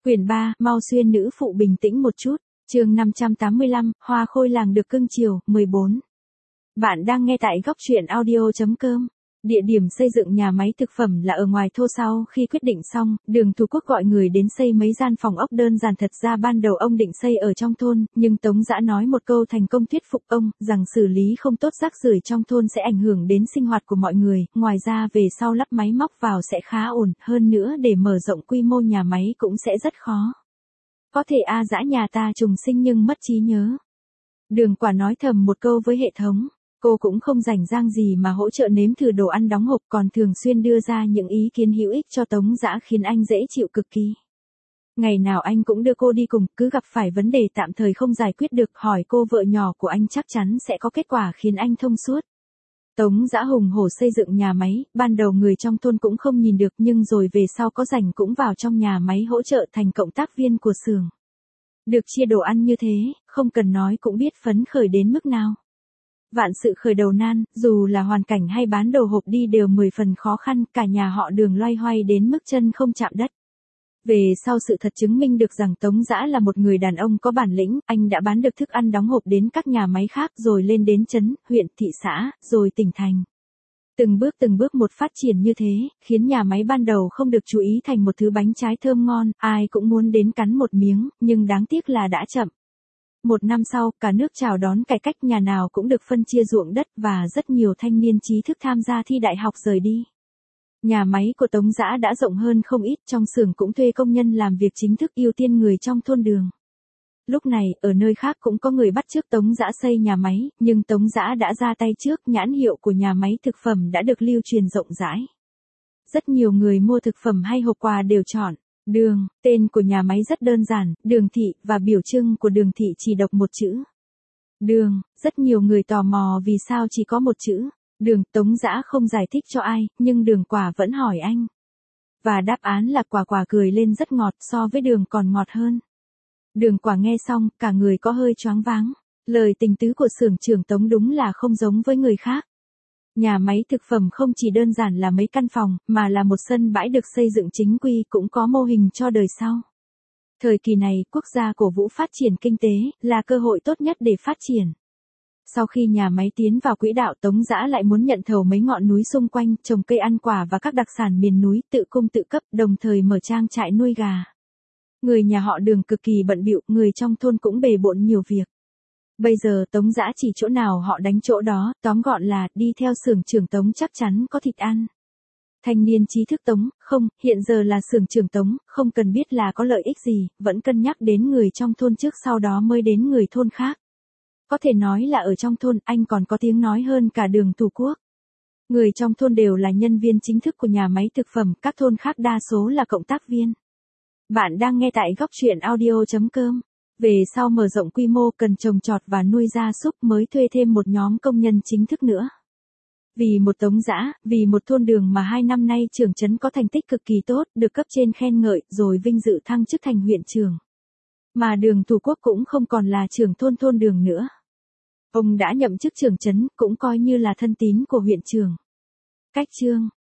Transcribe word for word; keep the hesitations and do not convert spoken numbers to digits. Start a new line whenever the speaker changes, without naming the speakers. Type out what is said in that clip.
Quyển ba, mau xuyên nữ phụ bình tĩnh một chút. Chương năm trăm tám mươi lăm, hoa khôi làng được cưng chiều, mười bốn. Bạn đang nghe tại góc truyện audio chấm com. Địa điểm xây dựng nhà máy thực phẩm là ở ngoài thô. Sau khi quyết định xong, Đường Thủ Quốc gọi người đến xây mấy gian phòng ốc đơn giản. Thật ra ban đầu ông định xây ở trong thôn, nhưng Tống Dã nói một câu thành công thuyết phục ông, rằng xử lý không tốt rác rưởi trong thôn sẽ ảnh hưởng đến sinh hoạt của mọi người, ngoài ra về sau lắp máy móc vào sẽ khá ổn, hơn nữa để mở rộng quy mô nhà máy cũng sẽ rất khó. Có thể a Dã nhà ta trùng sinh nhưng mất trí nhớ. Đường Quả nói thầm một câu với hệ thống. Cô cũng không rảnh rang gì mà hỗ trợ nếm thử đồ ăn đóng hộp, còn thường xuyên đưa ra những ý kiến hữu ích cho Tống Dã khiến anh dễ chịu cực kỳ. Ngày nào anh cũng đưa cô đi cùng, cứ gặp phải vấn đề tạm thời không giải quyết được, hỏi cô vợ nhỏ của anh chắc chắn sẽ có kết quả khiến anh thông suốt. Tống Dã hùng hổ xây dựng nhà máy, ban đầu người trong thôn cũng không nhìn được, nhưng rồi về sau có rảnh cũng vào trong nhà máy hỗ trợ thành cộng tác viên của xưởng. Được chia đồ ăn như thế, không cần nói cũng biết phấn khởi đến mức nào. Vạn sự khởi đầu nan, dù là hoàn cảnh hay bán đồ hộp đi đều mười phần khó khăn, cả nhà họ Đường loay hoay đến mức chân không chạm đất. Về sau sự thật chứng minh được rằng Tống Dã là một người đàn ông có bản lĩnh, anh đã bán được thức ăn đóng hộp đến các nhà máy khác rồi lên đến trấn, huyện, thị xã, rồi tỉnh thành. Từng bước từng bước một phát triển như thế, khiến nhà máy ban đầu không được chú ý thành một thứ bánh trái thơm ngon, ai cũng muốn đến cắn một miếng, nhưng đáng tiếc là đã chậm. Một năm sau, cả nước chào đón cải cách, nhà nào cũng được phân chia ruộng đất và rất nhiều thanh niên trí thức tham gia thi đại học rời đi. Nhà máy của Tống Dã đã rộng hơn không ít, trong xưởng cũng thuê công nhân làm việc chính thức, ưu tiên người trong thôn Đường. Lúc này, ở nơi khác cũng có người bắt chước Tống Dã xây nhà máy, nhưng Tống Dã đã ra tay trước, nhãn hiệu của nhà máy thực phẩm đã được lưu truyền rộng rãi. Rất nhiều người mua thực phẩm hay hộp quà đều chọn Đường, tên của nhà máy rất đơn giản, Đường Thị, và biểu trưng của Đường Thị chỉ đọc một chữ. Đường, rất nhiều người tò mò vì sao chỉ có một chữ. Đường, Tống Dã không giải thích cho ai, nhưng Đường Quả vẫn hỏi anh. Và đáp án là Quả Quả cười lên rất ngọt, so với Đường còn ngọt hơn. Đường Quả nghe xong, cả người có hơi choáng váng. Lời tình tứ của xưởng trưởng Tống đúng là không giống với người khác. Nhà máy thực phẩm không chỉ đơn giản là mấy căn phòng, mà là một sân bãi được xây dựng chính quy, cũng có mô hình cho đời sau. Thời kỳ này, quốc gia cổ vũ phát triển kinh tế, là cơ hội tốt nhất để phát triển. Sau khi nhà máy tiến vào quỹ đạo, Tống Dã lại muốn nhận thầu mấy ngọn núi xung quanh, trồng cây ăn quả và các đặc sản miền núi, tự cung tự cấp, đồng thời mở trang trại nuôi gà. Người nhà họ Đường cực kỳ bận bịu, người trong thôn cũng bề bộn nhiều việc. Bây giờ Tống Dã chỉ chỗ nào họ đánh chỗ đó, tóm gọn là, đi theo xưởng trưởng Tống chắc chắn có thịt ăn. Thanh niên trí thức Tống, không, hiện giờ là xưởng trưởng Tống, không cần biết là có lợi ích gì, vẫn cân nhắc đến người trong thôn trước sau đó mới đến người thôn khác. Có thể nói là ở trong thôn, anh còn có tiếng nói hơn cả Đường Thủ Quốc. Người trong thôn đều là nhân viên chính thức của nhà máy thực phẩm, các thôn khác đa số là cộng tác viên. Bạn đang nghe tại góc truyện audio chấm com. Về sau mở rộng quy mô cần trồng trọt và nuôi gia súc mới thuê thêm một nhóm công nhân chính thức nữa. Vì một Tống Dã, vì một thôn Đường mà hai năm nay trưởng trấn có thành tích cực kỳ tốt, được cấp trên khen ngợi, rồi vinh dự thăng chức thành huyện trưởng. Mà Đường Thủ Quốc cũng không còn là trưởng thôn thôn Đường nữa. Ông đã nhậm chức trưởng trấn, cũng coi như là thân tín của huyện trưởng. Cách chương